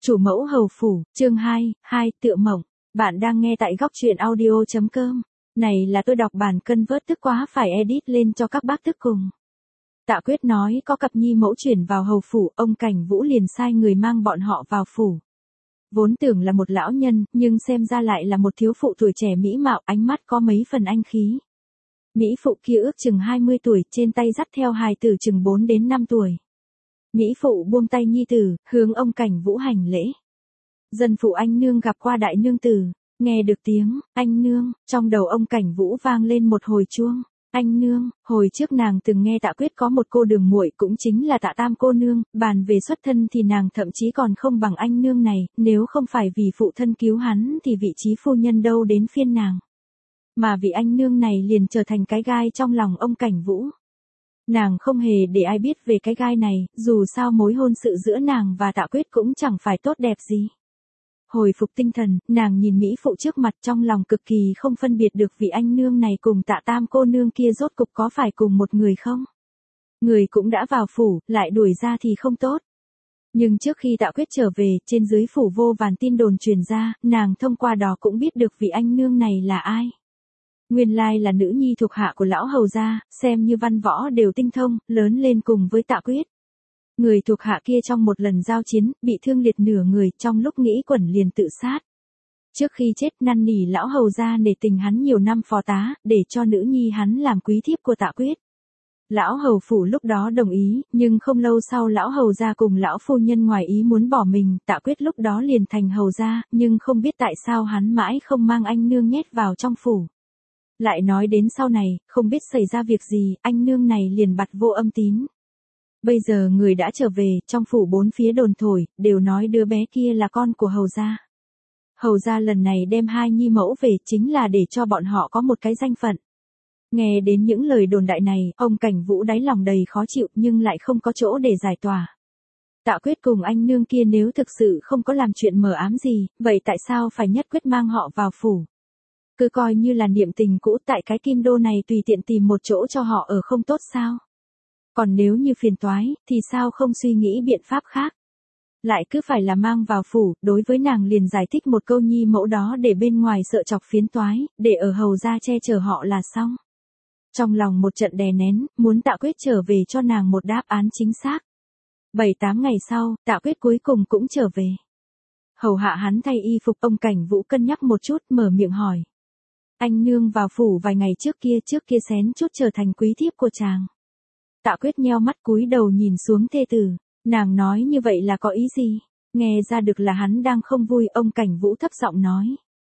Chủ mẫu hầu phủ, chương 2, tựa mộng. Bạn đang nghe tại góc truyện audio.com. Này là tôi đọc bản cân vớt tức quá phải edit lên cho các bác tức cùng. Tạ Quyết nói có cặp nhi mẫu chuyển vào hầu phủ, ông Cảnh Vũ liền sai người mang bọn họ vào phủ. Vốn tưởng là một lão nhân, nhưng xem ra lại là một thiếu phụ tuổi trẻ mỹ mạo, ánh mắt có mấy phần anh khí. Mỹ phụ kia ước chừng 20 tuổi, trên tay dắt theo hài tử chừng 4 đến 5 tuổi. Mỹ phụ buông tay nhi tử, hướng ông Cảnh Vũ hành lễ. Dân phụ anh nương gặp qua đại nương tử, nghe được tiếng anh nương, trong đầu ông Cảnh Vũ vang lên một hồi chuông. Anh nương, hồi trước nàng từng nghe Tạ Quyết có một cô đường muội cũng chính là Tạ Tam cô nương, bàn về xuất thân thì nàng thậm chí còn không bằng anh nương này, nếu không phải vì phụ thân cứu hắn thì vị trí phu nhân đâu đến phiên nàng. Mà vị anh nương này liền trở thành cái gai trong lòng ông Cảnh Vũ. Nàng không hề để ai biết về cái gai này, dù sao mối hôn sự giữa nàng và Tạ Quyết cũng chẳng phải tốt đẹp gì. Hồi phục tinh thần, nàng nhìn Mỹ phụ trước mặt trong lòng cực kỳ không phân biệt được vị anh nương này cùng Tạ Tam cô nương kia rốt cục có phải cùng một người không. Người cũng đã vào phủ, lại đuổi ra thì không tốt. Nhưng trước khi Tạ Quyết trở về, trên dưới phủ vô vàn tin đồn truyền ra, nàng thông qua đó cũng biết được vị anh nương này là ai. Nguyên lai là nữ nhi thuộc hạ của lão hầu gia, xem như văn võ đều tinh thông, lớn lên cùng với Tạ Quyết. Người thuộc hạ kia trong một lần giao chiến, bị thương liệt nửa người, trong lúc nghĩ quẩn liền tự sát. Trước khi chết năn nỉ lão hầu gia nể tình hắn nhiều năm phó tá, để cho nữ nhi hắn làm quý thiếp của Tạ Quyết. Lão hầu phủ lúc đó đồng ý, nhưng không lâu sau lão hầu gia cùng lão phu nhân ngoài ý muốn bỏ mình, Tạ Quyết lúc đó liền thành hầu gia, nhưng không biết tại sao hắn mãi không mang anh nương nhét vào trong phủ. Lại nói đến sau này, không biết xảy ra việc gì, anh nương này liền bặt vô âm tín. Bây giờ người đã trở về, trong phủ bốn phía đồn thổi, đều nói đứa bé kia là con của hầu gia. Hầu gia lần này đem hai nhi mẫu về chính là để cho bọn họ có một cái danh phận. Nghe đến những lời đồn đại này, ông Cảnh Vũ đáy lòng đầy khó chịu nhưng lại không có chỗ để giải tỏa. Tạ Quyết cùng anh nương kia nếu thực sự không có làm chuyện mờ ám gì, vậy tại sao phải nhất quyết mang họ vào phủ? Cứ coi như là niệm tình cũ tại cái kim đô này tùy tiện tìm một chỗ cho họ ở không tốt sao? Còn nếu như phiền toái, thì sao không suy nghĩ biện pháp khác? Lại cứ phải là mang vào phủ, đối với nàng liền giải thích một câu nhi mẫu đó để bên ngoài sợ chọc phiến toái, để ở hầu gia che chở họ là xong. Trong lòng một trận đè nén, muốn Tạ Quyết trở về cho nàng một đáp án chính xác. 7-8 ngày sau, Tạ Quyết cuối cùng cũng trở về. Hầu hạ hắn thay y phục, ông Cảnh Vũ cân nhắc một chút mở miệng hỏi. Anh nương vào phủ vài ngày trước kia xén chút trở thành quý thiếp của chàng. Tạ Quyết nheo mắt cúi đầu nhìn xuống thê tử, nàng nói như vậy là có ý gì? Nghe ra được là hắn đang không vui, ông Cảnh Vũ thấp giọng nói.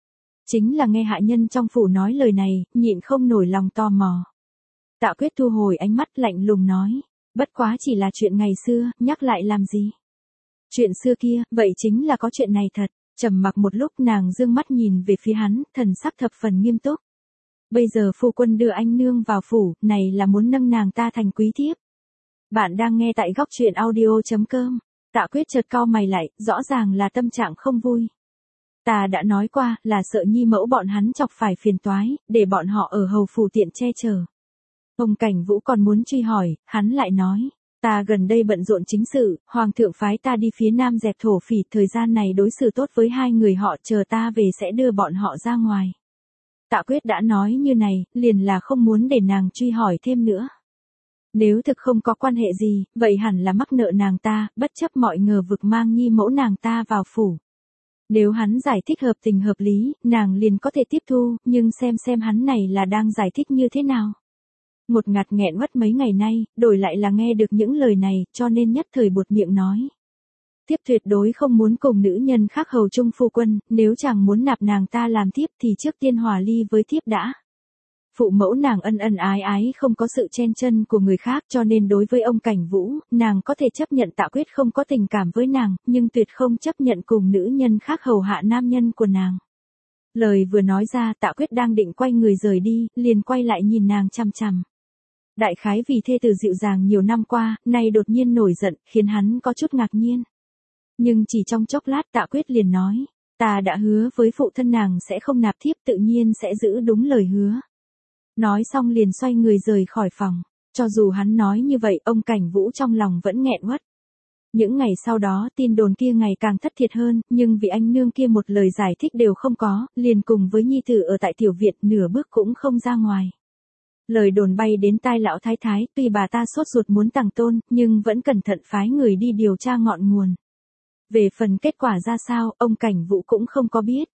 Chính là nghe hạ nhân trong phủ nói lời này, nhịn không nổi lòng tò mò. Tạ Quyết thu hồi ánh mắt lạnh lùng nói, bất quá chỉ là chuyện ngày xưa, nhắc lại làm gì? Chuyện xưa kia, vậy chính là có chuyện này thật. Trầm mặc một lúc nàng dương mắt nhìn về phía hắn, thần sắc thập phần nghiêm túc. Bây giờ phu quân đưa anh nương vào phủ, này là muốn nâng nàng ta thành quý thiếp. Bạn đang nghe tại góc truyện audio.com. Tạ Quyết chợt cau mày lại, rõ ràng là tâm trạng không vui. Ta đã nói qua, là sợ nhi mẫu bọn hắn chọc phải phiền toái, để bọn họ ở hầu phủ tiện che chở. Ông Cảnh Vũ còn muốn truy hỏi, hắn lại nói. Ta gần đây bận rộn chính sự, hoàng thượng phái ta đi phía nam dẹp thổ phỉ, thời gian này đối xử tốt với hai người họ, chờ ta về sẽ đưa bọn họ ra ngoài. Tạ Quyết đã nói như này, liền là không muốn để nàng truy hỏi thêm nữa. Nếu thực không có quan hệ gì, vậy hẳn là mắc nợ nàng ta, bất chấp mọi ngờ vực mang nhi mẫu nàng ta vào phủ. Nếu hắn giải thích hợp tình hợp lý, nàng liền có thể tiếp thu, nhưng xem hắn này là đang giải thích như thế nào. Một ngạt nghẹn mất mấy ngày nay, đổi lại là nghe được những lời này, cho nên nhất thời buột miệng nói. Thiếp tuyệt đối không muốn cùng nữ nhân khác hầu chung phu quân, nếu chàng muốn nạp nàng ta làm thiếp thì trước tiên hòa ly với thiếp đã. Phụ mẫu nàng ân ân ái ái không có sự chen chân của người khác, cho nên đối với ông Cảnh Vũ, nàng có thể chấp nhận Tạ Quyết không có tình cảm với nàng, nhưng tuyệt không chấp nhận cùng nữ nhân khác hầu hạ nam nhân của nàng. Lời vừa nói ra, Tạ Quyết đang định quay người rời đi, liền quay lại nhìn nàng chằm chằm. Đại khái vì thê tử dịu dàng nhiều năm qua, nay đột nhiên nổi giận, khiến hắn có chút ngạc nhiên. Nhưng chỉ trong chốc lát Tạ Quyết liền nói, ta đã hứa với phụ thân nàng sẽ không nạp thiếp, tự nhiên sẽ giữ đúng lời hứa. Nói xong liền xoay người rời khỏi phòng. Cho dù hắn nói như vậy, ông Cảnh Vũ trong lòng vẫn nghẹn uất. Những ngày sau đó tin đồn kia ngày càng thất thiệt hơn, nhưng vì anh nương kia một lời giải thích đều không có, liền cùng với nhi tử ở tại tiểu viện nửa bước cũng không ra ngoài. Lời đồn bay đến tai lão thái thái, tuy bà ta sốt ruột muốn tàng tôn, nhưng vẫn cẩn thận phái người đi điều tra ngọn nguồn. Về phần kết quả ra sao, ông Cảnh Vũ cũng không có biết.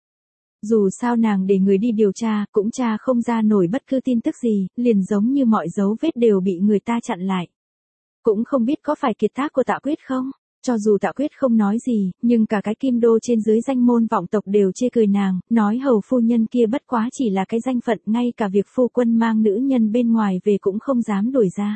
Dù sao nàng để người đi điều tra, cũng tra không ra nổi bất cứ tin tức gì, liền giống như mọi dấu vết đều bị người ta chặn lại. Cũng không biết có phải kiệt tác của Tạ Quyết không? Cho dù Tạ Quyết không nói gì, nhưng cả cái Kim Đô trên dưới danh môn vọng tộc đều chê cười nàng, nói hầu phu nhân kia bất quá chỉ là cái danh phận, ngay cả việc phu quân mang nữ nhân bên ngoài về cũng không dám đuổi ra.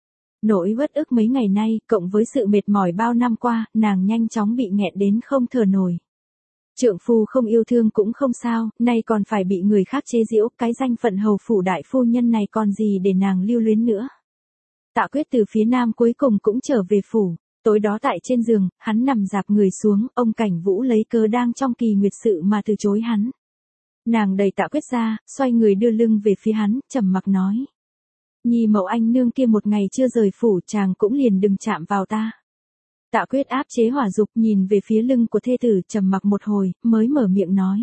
Nỗi uất ức mấy ngày nay, cộng với sự mệt mỏi bao năm qua, nàng nhanh chóng bị nghẹn đến không thở nổi. Trượng phu không yêu thương cũng không sao, nay còn phải bị người khác chế giễu, cái danh phận hầu phủ đại phu nhân này còn gì để nàng lưu luyến nữa. Tạ Quyết từ phía nam cuối cùng cũng trở về phủ. Tối đó tại trên giường, hắn nằm dạp người xuống, ông Cảnh Vũ lấy cớ đang trong kỳ nguyệt sự mà từ chối hắn. Nàng đẩy Tạ Quyết ra, xoay người đưa lưng về phía hắn, trầm mặc nói. Nhi mẫu anh nương kia một ngày chưa rời phủ, chàng cũng liền đừng chạm vào ta. Tạ Quyết áp chế hỏa dục, nhìn về phía lưng của thê tử, trầm mặc một hồi, mới mở miệng nói.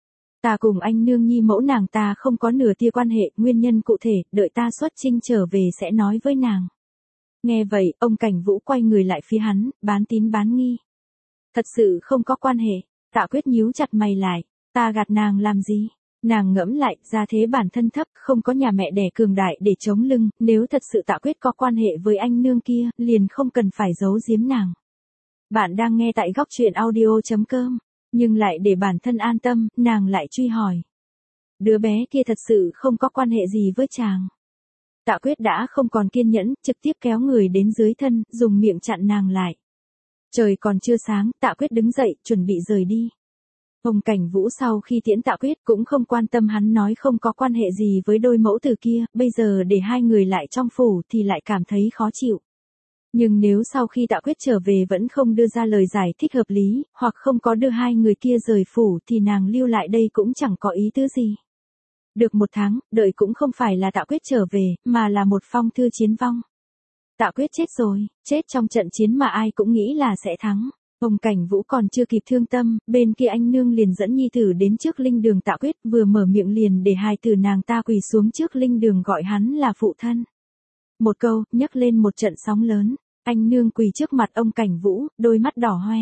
Ta cùng anh nương nhi mẫu nàng ta không có nửa tia quan hệ, nguyên nhân cụ thể, đợi ta xuất chinh trở về sẽ nói với nàng. Nghe vậy, ông Cảnh Vũ quay người lại phía hắn, bán tín bán nghi. Thật sự không có quan hệ. Tạ Quyết nhíu chặt mày lại. Ta gạt nàng làm gì? Nàng ngẫm lại, gia thế bản thân thấp, không có nhà mẹ đẻ cường đại để chống lưng, nếu thật sự Tạ Quyết có quan hệ với anh nương kia, liền không cần phải giấu giếm nàng. Bạn đang nghe tại góc truyện audio.com, nhưng lại để bản thân an tâm, nàng lại truy hỏi. Đứa bé kia thật sự không có quan hệ gì với chàng. Tạ Quyết đã không còn kiên nhẫn, trực tiếp kéo người đến dưới thân, dùng miệng chặn nàng lại. Trời còn chưa sáng, Tạ Quyết đứng dậy, chuẩn bị rời đi. Ông Cảnh Vũ sau khi tiễn Tạ Quyết cũng không quan tâm hắn nói không có quan hệ gì với đôi mẫu tử kia, bây giờ để hai người lại trong phủ thì lại cảm thấy khó chịu. Nhưng nếu sau khi Tạ Quyết trở về vẫn không đưa ra lời giải thích hợp lý, hoặc không có đưa hai người kia rời phủ thì nàng lưu lại đây cũng chẳng có ý tứ gì. Được một tháng, đợi cũng không phải là Tạ Quyết trở về, mà là một phong thư chiến vong. Tạ Quyết chết rồi, chết trong trận chiến mà ai cũng nghĩ là sẽ thắng. Ông Cảnh Vũ còn chưa kịp thương tâm, bên kia anh nương liền dẫn nhi tử đến trước linh đường Tạ Quyết, vừa mở miệng liền để hai tử nàng ta quỳ xuống trước linh đường gọi hắn là phụ thân. Một câu, nhấc lên một trận sóng lớn, anh nương quỳ trước mặt ông Cảnh Vũ, đôi mắt đỏ hoe.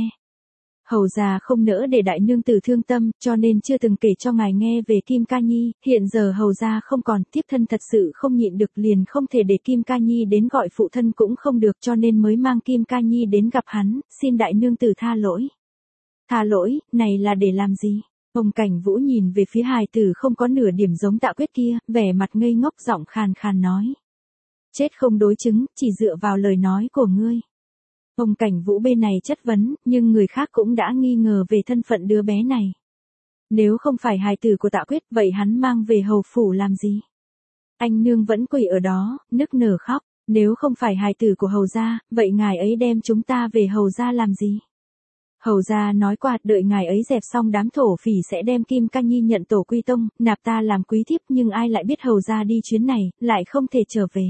Hầu già không nỡ để đại nương tử thương tâm, cho nên chưa từng kể cho ngài nghe về Kim Ca Nhi, hiện giờ hầu gia không còn, thiếp thân thật sự không nhịn được liền không thể để Kim Ca Nhi đến gọi phụ thân cũng không được cho nên mới mang Kim Ca Nhi đến gặp hắn, xin đại nương tử tha lỗi. Tha lỗi, này là để làm gì? Ông Cảnh Vũ nhìn về phía hài tử không có nửa điểm giống Tạ Quyết kia, vẻ mặt ngây ngốc giọng khàn khàn nói. Chết không đối chứng, chỉ dựa vào lời nói của ngươi. Ông Cảnh Vũ bên này chất vấn, nhưng người khác cũng đã nghi ngờ về thân phận đứa bé này. Nếu không phải hài tử của Tạ Quyết, vậy hắn mang về hầu phủ làm gì? Anh nương vẫn quỳ ở đó, nức nở khóc. Nếu không phải hài tử của hầu gia, vậy ngài ấy đem chúng ta về hầu gia làm gì? Hầu gia nói qua, đợi ngài ấy dẹp xong đám thổ phỉ sẽ đem Kim Ca Nhi nhận tổ quy tông, nạp ta làm quý thiếp, nhưng ai lại biết hầu gia đi chuyến này, lại không thể trở về.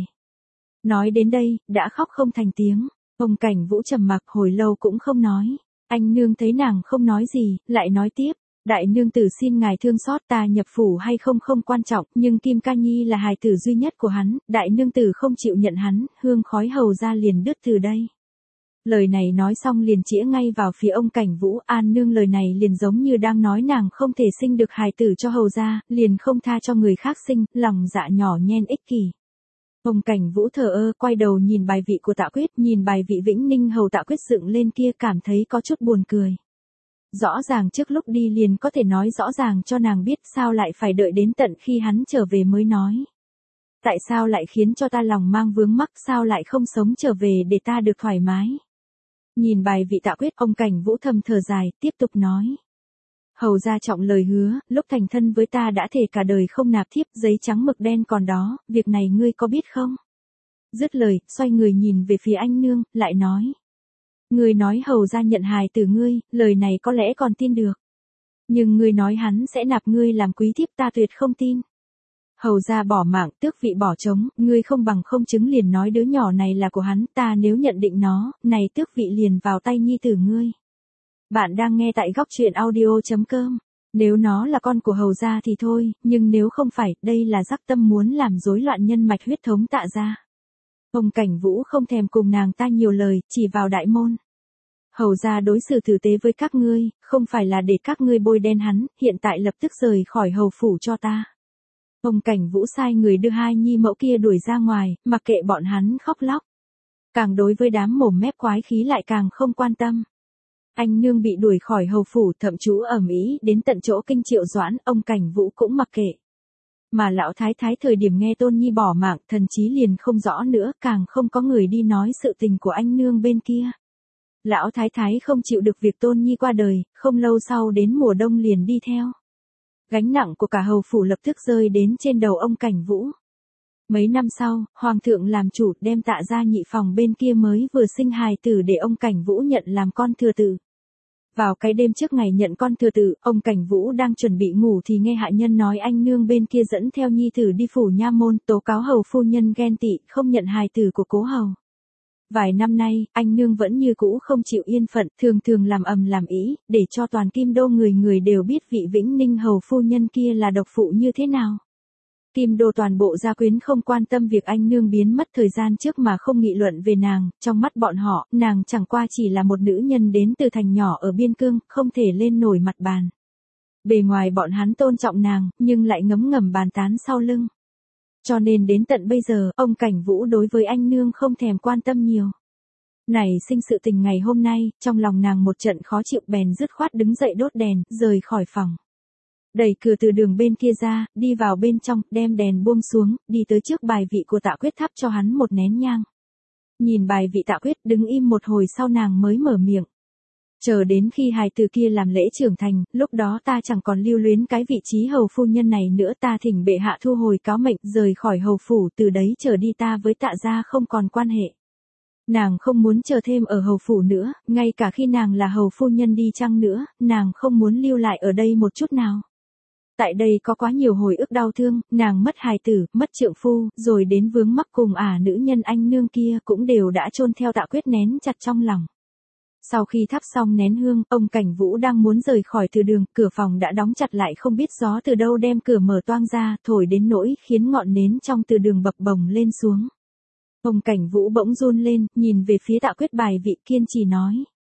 Nói đến đây, đã khóc không thành tiếng. Ông Cảnh Vũ trầm mặc hồi lâu cũng không nói. Anh nương thấy nàng không nói gì, lại nói tiếp. Đại nương tử xin ngài thương xót, ta nhập phủ hay không không quan trọng, nhưng Kim Ca Nhi là hài tử duy nhất của hắn, đại nương tử không chịu nhận hắn, hương khói hầu gia liền đứt từ đây. Lời này nói xong liền chĩa ngay vào phía ông Cảnh Vũ, An nương lời này liền giống như đang nói nàng không thể sinh được hài tử cho hầu gia, liền không tha cho người khác sinh, lòng dạ nhỏ nhen ích kỷ. Ông Cảnh Vũ thờ ơ, quay đầu nhìn bài vị của Tạ Quyết, nhìn bài vị Vĩnh Ninh hầu Tạ Quyết dựng lên kia, cảm thấy có chút buồn cười. Rõ ràng trước lúc đi liền có thể nói rõ ràng cho nàng biết, sao lại phải đợi đến tận khi hắn trở về mới nói. Tại sao lại khiến cho ta lòng mang vướng mắc, sao lại không sống trở về để ta được thoải mái. Nhìn bài vị Tạ Quyết, ông Cảnh Vũ thầm thở dài, tiếp tục nói. Hầu gia trọng lời hứa, lúc thành thân với ta đã thề cả đời không nạp thiếp, giấy trắng mực đen còn đó, việc này ngươi có biết không? Dứt lời, xoay người nhìn về phía anh nương, lại nói. Ngươi nói hầu gia nhận hài từ ngươi, lời này có lẽ còn tin được. Nhưng ngươi nói hắn sẽ nạp ngươi làm quý thiếp, ta tuyệt không tin. Hầu gia bỏ mạng, tước vị bỏ trống, ngươi không bằng không chứng liền nói đứa nhỏ này là của hắn, ta nếu nhận định nó, này tước vị liền vào tay nhi tử ngươi. Bạn đang nghe tại góc truyện audio.com. Nếu nó là con của hầu gia thì thôi, nhưng nếu không phải, đây là dắc tâm muốn làm rối loạn nhân mạch huyết thống Tạ gia. Ông Cảnh Vũ không thèm cùng nàng ta nhiều lời, chỉ vào đại môn. Hầu gia đối xử tử tế với các ngươi, không phải là để các ngươi bôi đen hắn, hiện tại lập tức rời khỏi hầu phủ cho ta. Ông Cảnh Vũ sai người đưa hai nhi mẫu kia đuổi ra ngoài, mặc kệ bọn hắn khóc lóc. Càng đối với đám mồm mép quái khí lại càng không quan tâm. Anh nương bị đuổi khỏi hầu phủ, thậm chú ầm ĩ đến tận chỗ Kinh Triệu Doãn, ông Cảnh Vũ cũng mặc kệ. Mà lão thái thái thời điểm nghe Tôn Nhi bỏ mạng, thần chí liền không rõ nữa, càng không có người đi nói sự tình của anh nương bên kia. Lão thái thái không chịu được việc Tôn Nhi qua đời, không lâu sau đến mùa đông liền đi theo. Gánh nặng của cả hầu phủ lập tức rơi đến trên đầu ông Cảnh Vũ. Mấy năm sau, Hoàng thượng làm chủ đem Tạ gia nhị phòng bên kia mới vừa sinh hài tử để ông Cảnh Vũ nhận làm con thừa tự. Vào cái đêm trước ngày nhận con thừa tự, ông Cảnh Vũ đang chuẩn bị ngủ thì nghe hạ nhân nói anh nương bên kia dẫn theo nhi tử đi phủ nha môn tố cáo hầu phu nhân ghen tị không nhận hài tử của cố hầu. Vài năm nay, anh nương vẫn như cũ không chịu yên phận, thường thường làm ầm làm ý, để cho toàn Kim Đô người người đều biết vị Vĩnh Ninh hầu phu nhân kia là độc phụ như thế nào. Kim Đô toàn bộ gia quyến không quan tâm việc anh nương biến mất thời gian trước mà không nghị luận về nàng, trong mắt bọn họ, nàng chẳng qua chỉ là một nữ nhân đến từ thành nhỏ ở biên cương, không thể lên nổi mặt bàn. Bề ngoài bọn hắn tôn trọng nàng, nhưng lại ngấm ngầm bàn tán sau lưng. Cho nên đến tận bây giờ, ông Cảnh Vũ đối với anh nương không thèm quan tâm nhiều. Này sinh sự tình ngày hôm nay, trong lòng nàng một trận khó chịu bèn dứt khoát đứng dậy đốt đèn, rời khỏi phòng. Đẩy cửa từ đường bên kia ra, đi vào bên trong, đem đèn buông xuống, đi tới trước bài vị của Tạ Quyết thắp cho hắn một nén nhang. Nhìn bài vị Tạ Quyết đứng im một hồi sau nàng mới mở miệng. Chờ đến khi hài tử kia làm lễ trưởng thành, lúc đó ta chẳng còn lưu luyến cái vị trí hầu phu nhân này nữa, ta thỉnh bệ hạ thu hồi cáo mệnh, rời khỏi hầu phủ, từ đấy trở đi ta với Tạ gia không còn quan hệ. Nàng không muốn chờ thêm ở hầu phủ nữa, ngay cả khi nàng là hầu phu nhân đi chăng nữa, nàng không muốn lưu lại ở đây một chút nào. Tại đây có quá nhiều hồi ức đau thương, nàng mất hài tử, mất trượng phu, rồi đến vướng mắc cùng nữ nhân anh nương kia cũng đều đã chôn theo Tạ Quyết nén chặt trong lòng. Sau khi thắp xong nén hương, ông Cảnh Vũ đang muốn rời khỏi từ đường, cửa phòng đã đóng chặt lại, không biết gió từ đâu đem cửa mở toang ra, thổi đến nỗi khiến ngọn nến trong từ đường bập bồng lên xuống. Ông Cảnh Vũ bỗng run lên, nhìn về phía Tạ Quyết bài vị, kiên trì nói.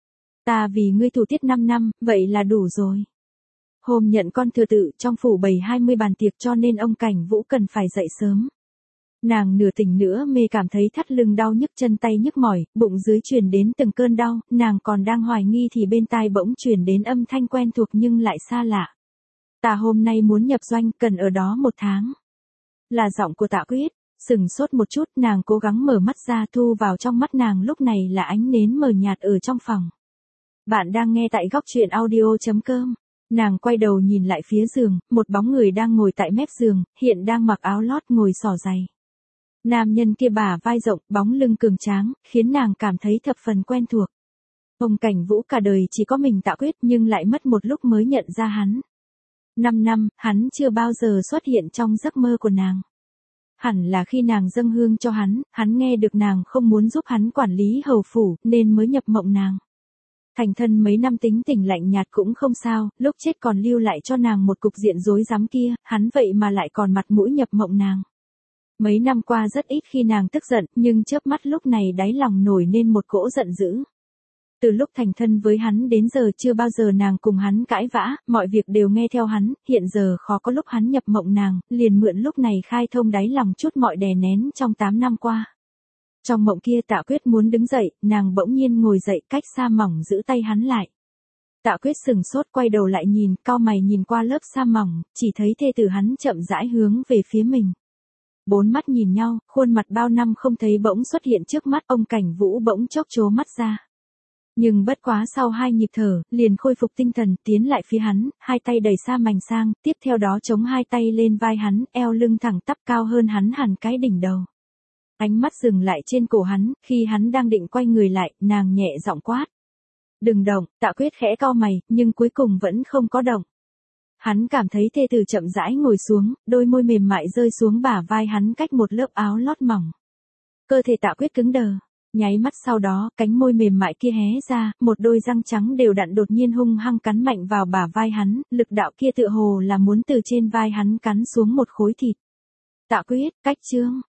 Ta vì ngươi thủ tiết 5 năm, vậy là đủ rồi. Hôm nhận con thừa tự, trong phủ bày 20 bàn tiệc cho nên ông Cảnh Vũ cần phải dậy sớm. Nàng nửa tỉnh nửa mê cảm thấy thắt lưng đau nhức, chân tay nhức mỏi, bụng dưới truyền đến từng cơn đau, nàng còn đang hoài nghi thì bên tai bỗng truyền đến âm thanh quen thuộc nhưng lại xa lạ. Ta hôm nay muốn nhập doanh, cần ở đó 1 tháng. Là giọng của Tạ Quyết. Sừng sốt một chút, nàng cố gắng mở mắt ra, thu vào trong mắt nàng lúc này là ánh nến mờ nhạt ở trong phòng. Bạn đang nghe tại góc truyện audio.com. Nàng quay đầu nhìn lại phía giường, một bóng người đang ngồi tại mép giường, hiện đang mặc áo lót ngồi xỏ giày. Nam nhân kia bả vai rộng, bóng lưng cường tráng, khiến nàng cảm thấy thập phần quen thuộc. Ông Cảnh Vũ cả đời chỉ có mình Tạ Quyết nhưng lại mất một lúc mới nhận ra hắn. 5 năm, hắn chưa bao giờ xuất hiện trong giấc mơ của nàng. Hẳn là khi nàng dâng hương cho hắn nghe được nàng không muốn giúp hắn quản lý hầu phủ, nên mới nhập mộng nàng. Thành thân mấy năm tính tình lạnh nhạt cũng không sao, lúc chết còn lưu lại cho nàng một cục diện rối rắm kia, hắn vậy mà lại còn mặt mũi nhập mộng nàng. Mấy năm qua rất ít khi nàng tức giận, nhưng chớp mắt lúc này đáy lòng nổi lên một cỗ giận dữ. Từ lúc thành thân với hắn đến giờ chưa bao giờ nàng cùng hắn cãi vã, mọi việc đều nghe theo hắn, hiện giờ khó có lúc hắn nhập mộng nàng, liền mượn lúc này khai thông đáy lòng chút mọi đè nén trong 8 năm qua. Trong mộng kia Tạ Quyết muốn đứng dậy, nàng bỗng nhiên ngồi dậy cách xa mỏng giữ tay hắn lại. Tạ Quyết sừng sốt quay đầu lại nhìn, cau mày nhìn qua lớp sa mỏng, chỉ thấy thê tử hắn chậm rãi hướng về phía mình. 4 mắt nhìn nhau, khuôn mặt bao năm không thấy bỗng xuất hiện trước mắt, ông Cảnh Vũ bỗng chốc trố mắt ra. Nhưng bất quá sau 2 nhịp thở, liền khôi phục tinh thần, tiến lại phía hắn, hai tay đẩy sa mảnh sang, tiếp theo đó chống hai tay lên vai hắn, eo lưng thẳng tắp cao hơn hắn hẳn cái đỉnh đầu. Ánh mắt dừng lại trên cổ hắn, khi hắn đang định quay người lại, nàng nhẹ giọng quát. Đừng động, Tạ Quyết khẽ cau mày, nhưng cuối cùng vẫn không có động. Hắn cảm thấy thê tử chậm rãi ngồi xuống, đôi môi mềm mại rơi xuống bả vai hắn cách một lớp áo lót mỏng. Cơ thể Tạ Quyết cứng đờ. Nháy mắt sau đó, cánh môi mềm mại kia hé ra, một đôi răng trắng đều đặn đột nhiên hung hăng cắn mạnh vào bả vai hắn, lực đạo kia tựa hồ là muốn từ trên vai hắn cắn xuống một khối thịt. Tạ Quyết, cách chương.